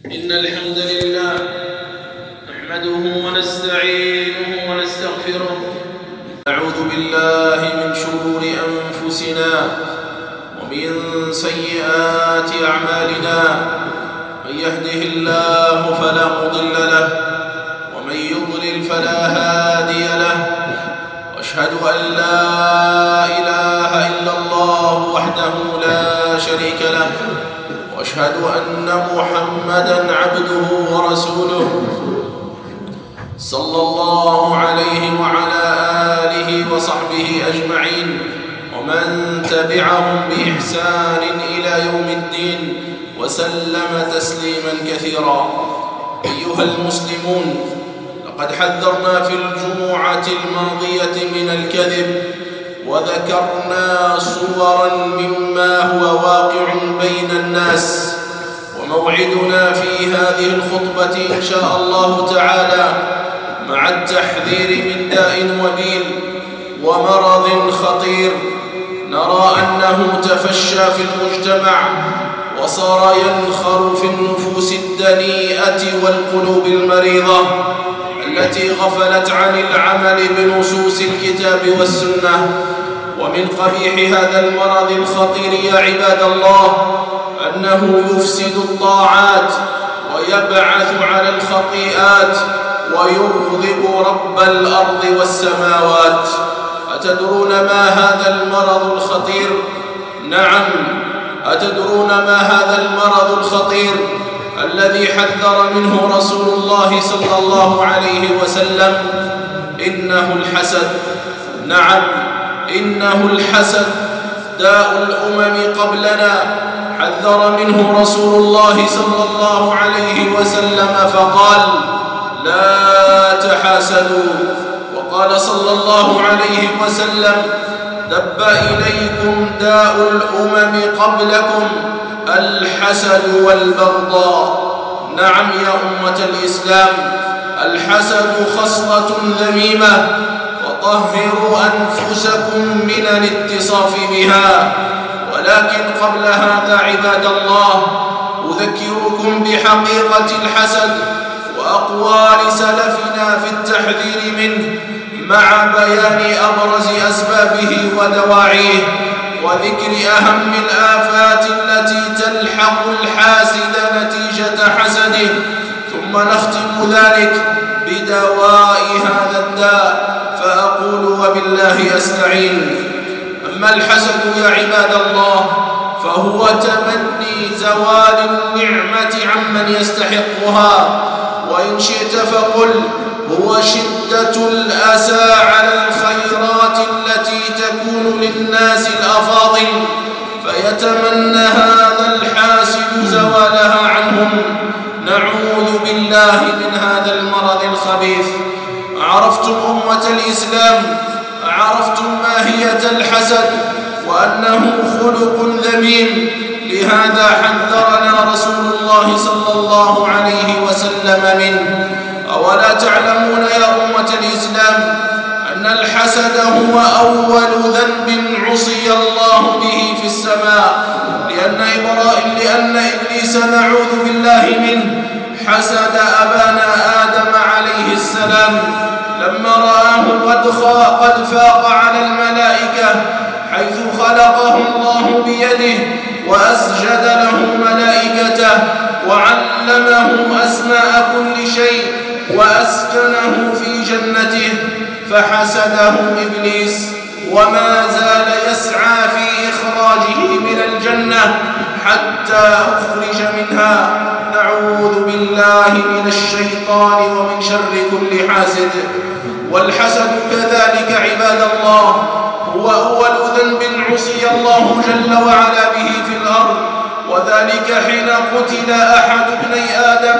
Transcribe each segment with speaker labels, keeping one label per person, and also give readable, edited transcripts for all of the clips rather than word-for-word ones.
Speaker 1: إن الحمد لله نحمده ونستعينه ونستغفره، نعوذ بالله من شرور أنفسنا ومن سيئات أعمالنا. من يهده الله فلا مضل له ومن يضلل فلا هادي له، وأشهد أن لا إله إلا الله وحده لا شريك له، وأشهد أن محمدًا عبده ورسوله صلى الله عليه وعلى آله وصحبه أجمعين، ومن تبعهم بإحسان إلى يوم الدين، وسلم تسليمًا كثيرا. أيها المسلمون، لقد حذرنا في الجمعة الماضية من الكذب، وذكرنا صورا مما هو واقع بين الناس، وموعدنا في هذه الخطبة إن شاء الله تعالى مع التحذير من داء وبيل ومرض خطير نرى أنه تفشى في المجتمع وصار ينخر في النفوس الدنيئة والقلوب المريضة التي غفلت عن العمل بنصوص الكتاب والسنة. ومن قبيح هذا المرض الخطير يا عباد الله أنه يفسد الطاعات ويبعث على الخطيئات ويغضب رب الأرض والسماوات. أتدرون ما هذا المرض الخطير؟ نعم، أتدرون ما هذا المرض الخطير الذي حذر منه رسول الله صلى الله عليه وسلم؟ إنه الحسد. نعم، إنه الحسد، داء الأمم قبلنا حذر منه رسول الله صلى الله عليه وسلم فقال: لا تحاسدوا. وقال صلى الله عليه وسلم: دب إليكم داء الأمم قبلكم، الحسد والبغضاء. نعم يا أمة الإسلام، الحسد خصلة ذميمة، وطهروا أنفسكم من الاتصاف بها. ولكن قبل هذا عباد الله أذكركم بحقيقة الحسد وأقوال سلفنا في التحذير منه، مع بيان أبرز أسبابه ودواعيه، وذكر أهم الآفات التي تلحق الحاسد نتيجة حسده، ثم نختم ذلك بدواء هذا الداء. فأقول وبالله أستعين. أما الحسد يا عباد الله فهو تمني زوال النعمة عمن يستحقها، وإن شئت فقل هو شدة الأسى على الخيرات التي تكون للناس الأفاضل، فيتمنى هذا الحاسد زوالها عنهم. نعوذ بالله من هذا المرض الخبيث. عرفتم أمة الإسلام، عرفتم ماهية الحسد وأنه خلق ذميم، لهذا حذرنا رسول الله صلى الله عليه وسلم منه. أولا تعلمون يا أمة الإسلام أن الحسد هو أول ذنب عصي الله به في السماء، لأن إبليس نعوذ بالله منه حسد أبانا آدم عليه السلام لما رآه قد فاق على الملائكة، حيث خلقه الله بيده وأسجد له ملائكته وعلمه أسماء كل شيء وأسكنه في جنته، فحسده إبليس وما زال يسعى في إخراجه من الجنة حتى أخرج منها. نعوذ بالله من الشيطان ومن شر كل حاسد. والحسد كذلك عباد الله هو أول ذنب عصي الله جل وعلا به في الأرض، وذلك حين قتل أحد ابني آدم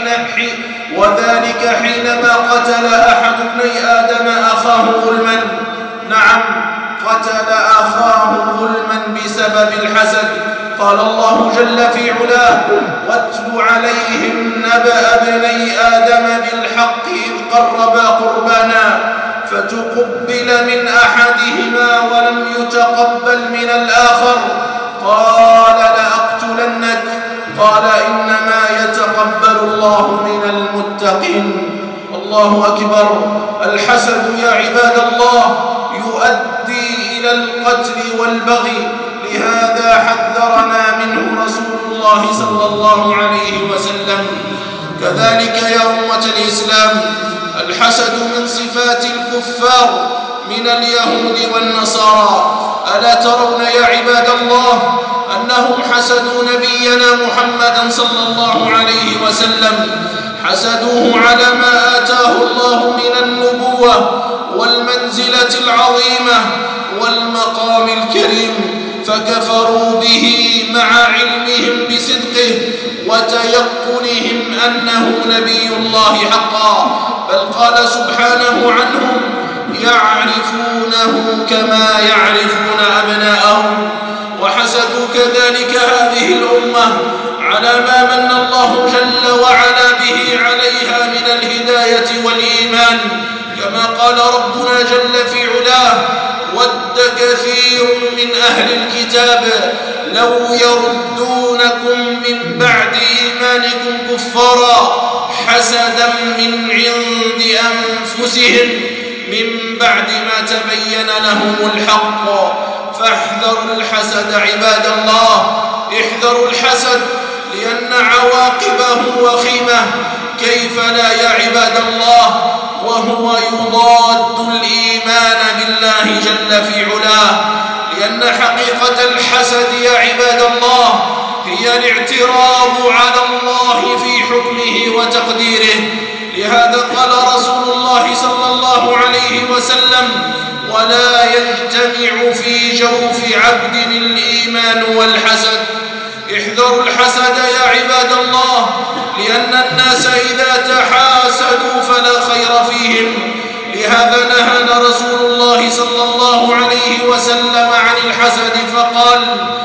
Speaker 1: حينما قتل أحد ابني آدم أخاه ظلما. نعم، قتل أخاه ظلما بسبب الحسد. قال الله جل في علاه: واتل عليهم نبأ ابني آدم بالحق إذ قربا قربانا فتقبل من أحدهما ولم يتقبل من الآخر قال لأقتلنك قال إنما يتقبل الله من المتقين. الله أكبر. الحسد يا عباد الله يؤدي إلى القتل والبغي، لهذا حذرنا منه رسول الله صلى الله عليه وسلم. كذلك يا أمة الإسلام الحسد من صفات الكفار من اليهود والنصارى. ألا ترون يا عباد الله أنهم حسدوا نبينا محمدا صلى الله عليه وسلم، حسدوه على ما آتاه الله من النبوة والمنزلة العظيمة والمقام الكريم، فكفروا به مع علمهم بصدقه وتيقنهم أنه نبي الله حقا. بل قال سبحانه عنهم: يعرفونه كما يعرفون أبناءهم. وحسدوا كذلك هذه الأمة على ما من الله جل وعلا به عليها من الهداية والإيمان، كما قال ربنا جل في علاه: ود كثير من أهل الكتاب لو يردونكم من بعد إيمانكم كفارا حسدا من عند أنفسهم من بعد ما تبين لهم الحق. فاحذروا الحسد عباد الله، احذروا الحسد لأن عواقبه وخيمة. كيف لا يا عباد الله وهو يضاد الإيمان بالله جل في علاه. لأن حقيقة الحسد يا عباد الله هي الاعتراض على الله في حكمه وتقديره. لهذا قال رسول الله صلى الله عليه وسلم: ولا يجتمع في جوف عبد الإيمان والحسد. احذروا الحسد يا عباد الله، لأن الناس إذا تحاسدوا فلا خير فيهم. لهذا نهانا رسول الله صلى الله عليه وسلم عن الحسد فقال: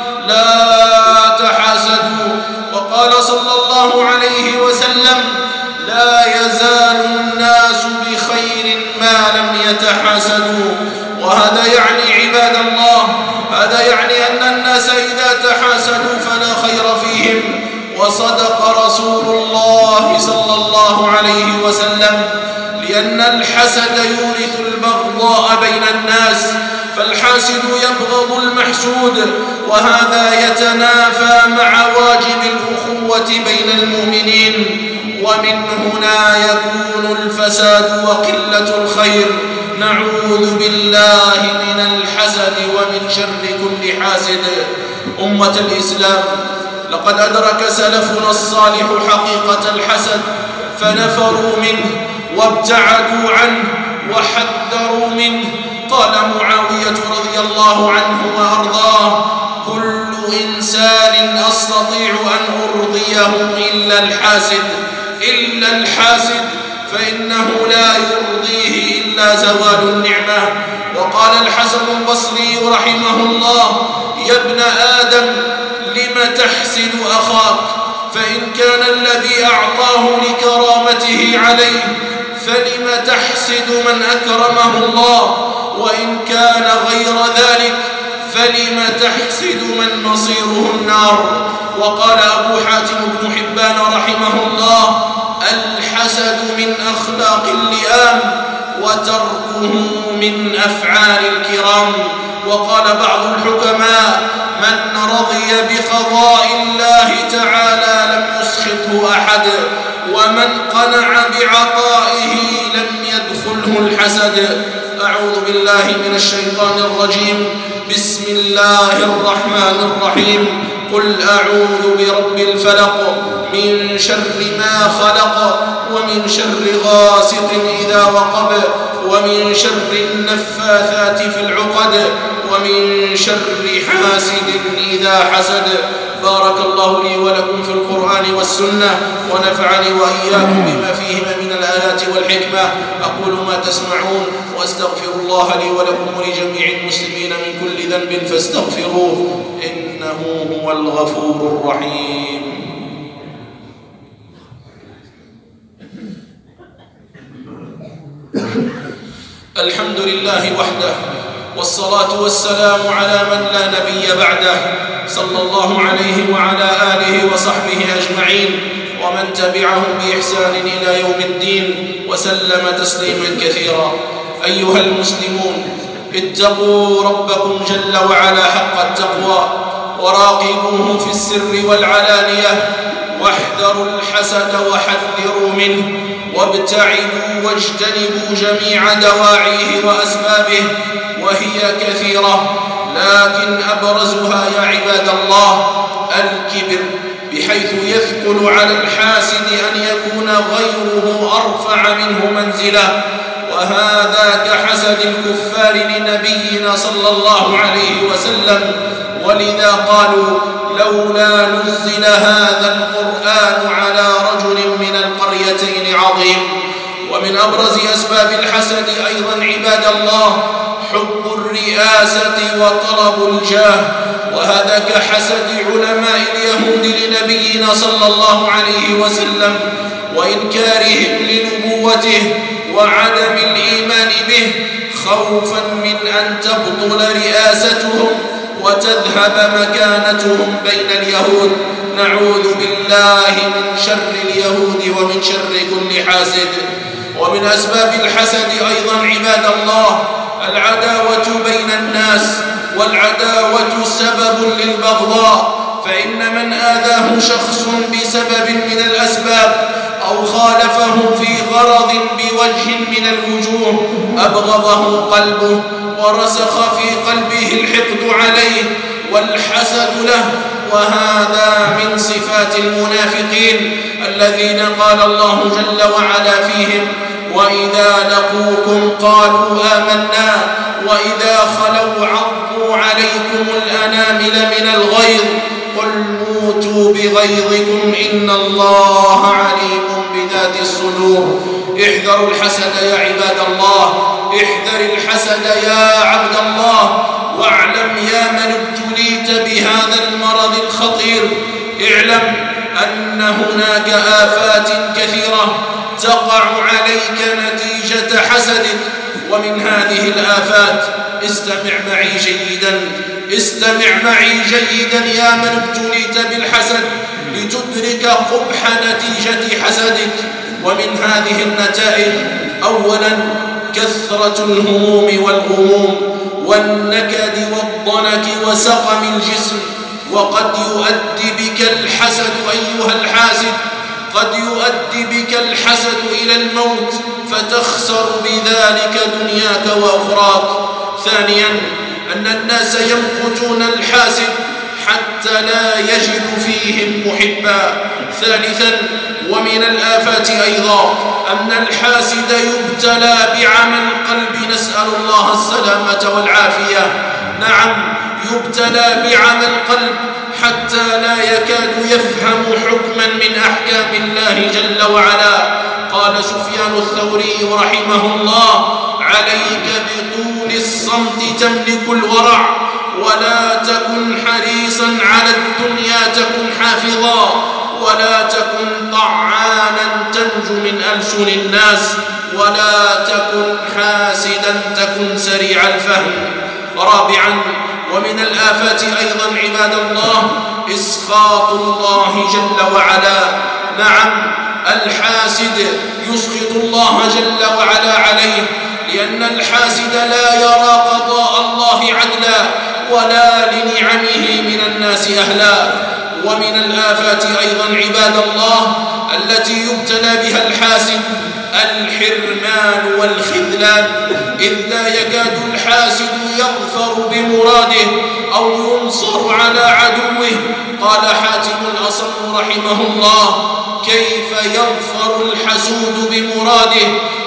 Speaker 1: لا تحاسدوا. وقال صلى الله عليه وسلم: لا يزال الناس بخير ما لم يتحاسدوا. وهذا يعني عباد الله، هذا يعني أن الناس إذا تحاسدوا فلا خير فيهم. وصدق رسول الله صلى الله عليه وسلم، لأن الحسد يورث البغضاء بين الناس، فالحاسد يبغض المحسود، وهذا يتنافى مع واجب الأخوة بين المؤمنين، ومن هنا يكون الفساد وقلة الخير. نعوذ بالله من الحسد ومن شر كل حاسد. أمة الإسلام، لقد أدرك سلفنا الصالح حقيقة الحسد فنفروا منه وابتعدوا عنه وحذروا منه. قال معاوية رضي الله عنه وأرضاه: كل إنسان أستطيع أن أرضيه إلا الحاسد فإنه لا يرضيه إلا زوال النعمة. وقال الحسن البصري رحمه الله: يا ابن آدم لم تحسد أخاك؟ فإن كان الذي أعطاه لكرامته عليه فلم تحسد من أكرمه الله؟ وإن كان غير ذلك فلم تحسد من مصيره النار؟ وقال أبو حاتم بن حبان رحمه الله: الحسد من أخلاق اللئام وتركه من أفعال الكرام. وقال بعض الحكماء: من رضي بقضاء الله تعالى لم يسخطه أحد، ومن قنع بعطائه لم يدخله الحسد. أعوذ بالله من الشيطان الرجيم. بسم الله الرحمن الرحيم. قل أعوذ برب الفلق من شر ما خلق ومن شر غاسق إذا وقب ومن شر النفاثات في العقد ومن شر حاسد إذا حسد. بارك الله لي ولكم في القرآن والسنة، ونفعني وإياكم بما فيهما من الآيات والحكمة. أقول ما تسمعون وأستغفر الله لي ولكم ولجميع المسلمين من كل ذنب فاستغفروه إنه هو الغفور الرحيم. الحمد لله وحده، والصلاة والسلام على من لا نبي بعده، صلى الله عليه وعلى آله وصحبه أجمعين. ومن تبعهم بإحسان إلى يوم الدين وسلم تسليما كثيرا. أيها المسلمون، اتقوا ربكم جل وعلا حق التقوى، وراقبوه في السر والعلانية، واحذروا الحسد وحذروا منه، وابتعدوا واجتنبوا جميع دواعيه وأسبابه، وهي كثيرة، لكن أبرزها يا عباد الله الكبر، بحيث يثقل على الحاسد أن يكون غيره أرفع منه منزلة، وهذا كحسد الكفار لنبينا صلى الله عليه وسلم. ولذا قالوا: لولا نزل هذا القرآن على رجل من القريتين عظيم. ومن أبرز أسباب الحسد أيضا عباد الله حب الرئاسة وطلب الجاه، وهذا كحسد علماء اليهود لنبينا صلى الله عليه وسلم وإنكارهم لنبوته وعدم الإيمان به، خوفا من أن تبطل رئاستهم وتذهب مكانتهم بين اليهود. نعوذ بالله من شر اليهود ومن شر كل حاسد. ومن أسباب الحسد أيضا عباد الله العداوة بين الناس، والعداوة سبب للبغضاء، فإن من آذاه شخص بسبب من الأسباب أو خالفه في غرض بوجه من الوجوه أبغضه قلبه ورسخ في قلبه الحقد عليه والحسد له، وهذا من صفات المنافقين الذين قال الله جل وعلا فيهم: وإذا لقوكم قالوا آمنا وإذا خلوا عضوا عليكم الأنامل من الغيظ قل موتوا بغيظكم إن الله عليم بذات الصدور. احذروا الحسد يا عباد الله، احذر الحسد يا عبد الله، واعلم يا من ابتليت بهذا المرض الخطير، اعلم أن هناك آفات كثيرة تقع عليك نتيجة حسدك. ومن هذه الآفات استمع معي جيدا، استمع معي جيدا يا من ابتليت بالحسد لتدرك قبح نتيجة حسدك. ومن هذه النتائج: أولا كثرة الهموم والغموم والنكد والضنك وسقم الجسم. وقد يؤدي بك الحسد أيها الحاسد، قد يؤدي بك الحسد إلى الموت فتخسر بذلك دنياك وأخراك. ثانيا أن الناس يمقتون الحاسد حتى لا يجد فيهم محبا. ثالثا ومن الآفات أيضا أن الحاسد يبتلى بعمى القلب، نسأل الله السلامة والعافية. نعم، يبتلى بعمى القلب حتى لا يكاد يفهم حكما من أحكام الله جل وعلا. قال سفيان الثوري رحمه الله: عليك بطول الصمت تملك الورع، ولا تكن حريصا على الدنيا تكن حافظا، ولا تكن طعانا تنجو من ألسن الناس، ولا تكن حاسدا تكن سريع الفهم. رابعا ومن الآفات أيضا عباد الله إسخاط الله جل وعلا. نعم، الحاسد يسخط الله جل وعلا عليه، لأن الحاسد لا يرى قضاء الله عدلا ولا لنعمه من الناس أهلا. ومن الآفات أيضا عباد الله التي يبتلى بها الحاسد الحرمان والخذلان، إذ لا يكاد الحاسد يظفر بمراده أو ينصر على عدوه. قال حاتم الأصم رحمه الله: كيف يظفر الحسود بمراده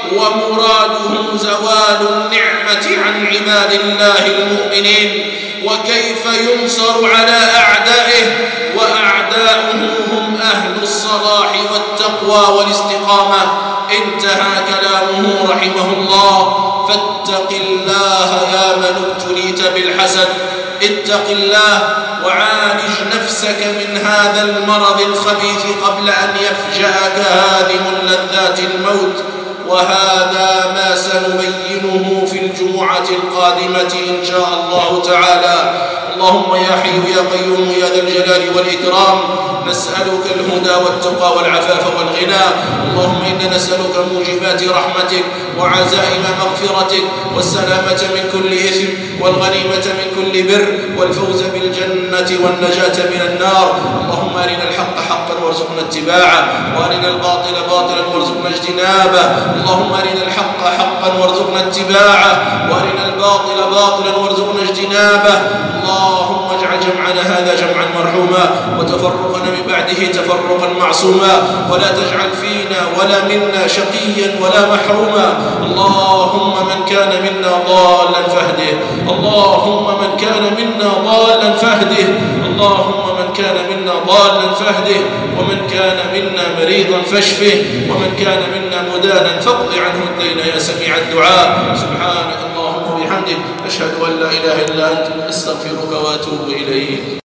Speaker 1: ومراده زوال النعمة عن عباد الله المؤمنين؟ وكيف ينصر على أعدائه وأعداؤه هم أهل الصلاح والتقوى والاستقامة؟ انتهى كلامه رحمه الله. فاتق الله يا من ابتليت بالحسد، اتق الله وعالج نفسك من هذا المرض الخبيث قبل أن يفجأك هادم اللذات الموت. وهذا ما سنبينه في الجمعة القادمة إن شاء الله تعالى. اللهم يا حي يا قيوم يا ذا الجلال والإكرام نسألك الهدى والتقى والعفاف والغنى. اللهم إنا نسألك موجبات رحمتك وعزائم مغفرتك والسلامة من كل إثم والغنيمة من كل بر والفوز بالجنة والنجاة من النار. اللهم أرنا الحق حقا وارزقنا اتباعه وأرنا الباطل باطلا وارزقنا اجتنابه. اللهم أرنا الحق حقا وارزقنا اتباعه وأرنا الباطل باطلا وارزقنا اجتنابه. اللهم اجعل جمعنا هذا جمعا مرحوما وتفرقنا من بعده تفرقا معصوما ولا تجعل فينا ولا منا شقيا ولا محروما. اللهم من كان منا ضالا فاهده. اللهم من كان منا ضالا فاهده. اللهم من كان منا ضالا فاهده ومن كان منا مريضا فاشفه ومن كان منا مدانا فاقض عنه الدين يا سميع الدعاء. سبحانك اللهم وبحمدك أشهد أن لا إله إلا أنت أستغفرك وأتوب إليك.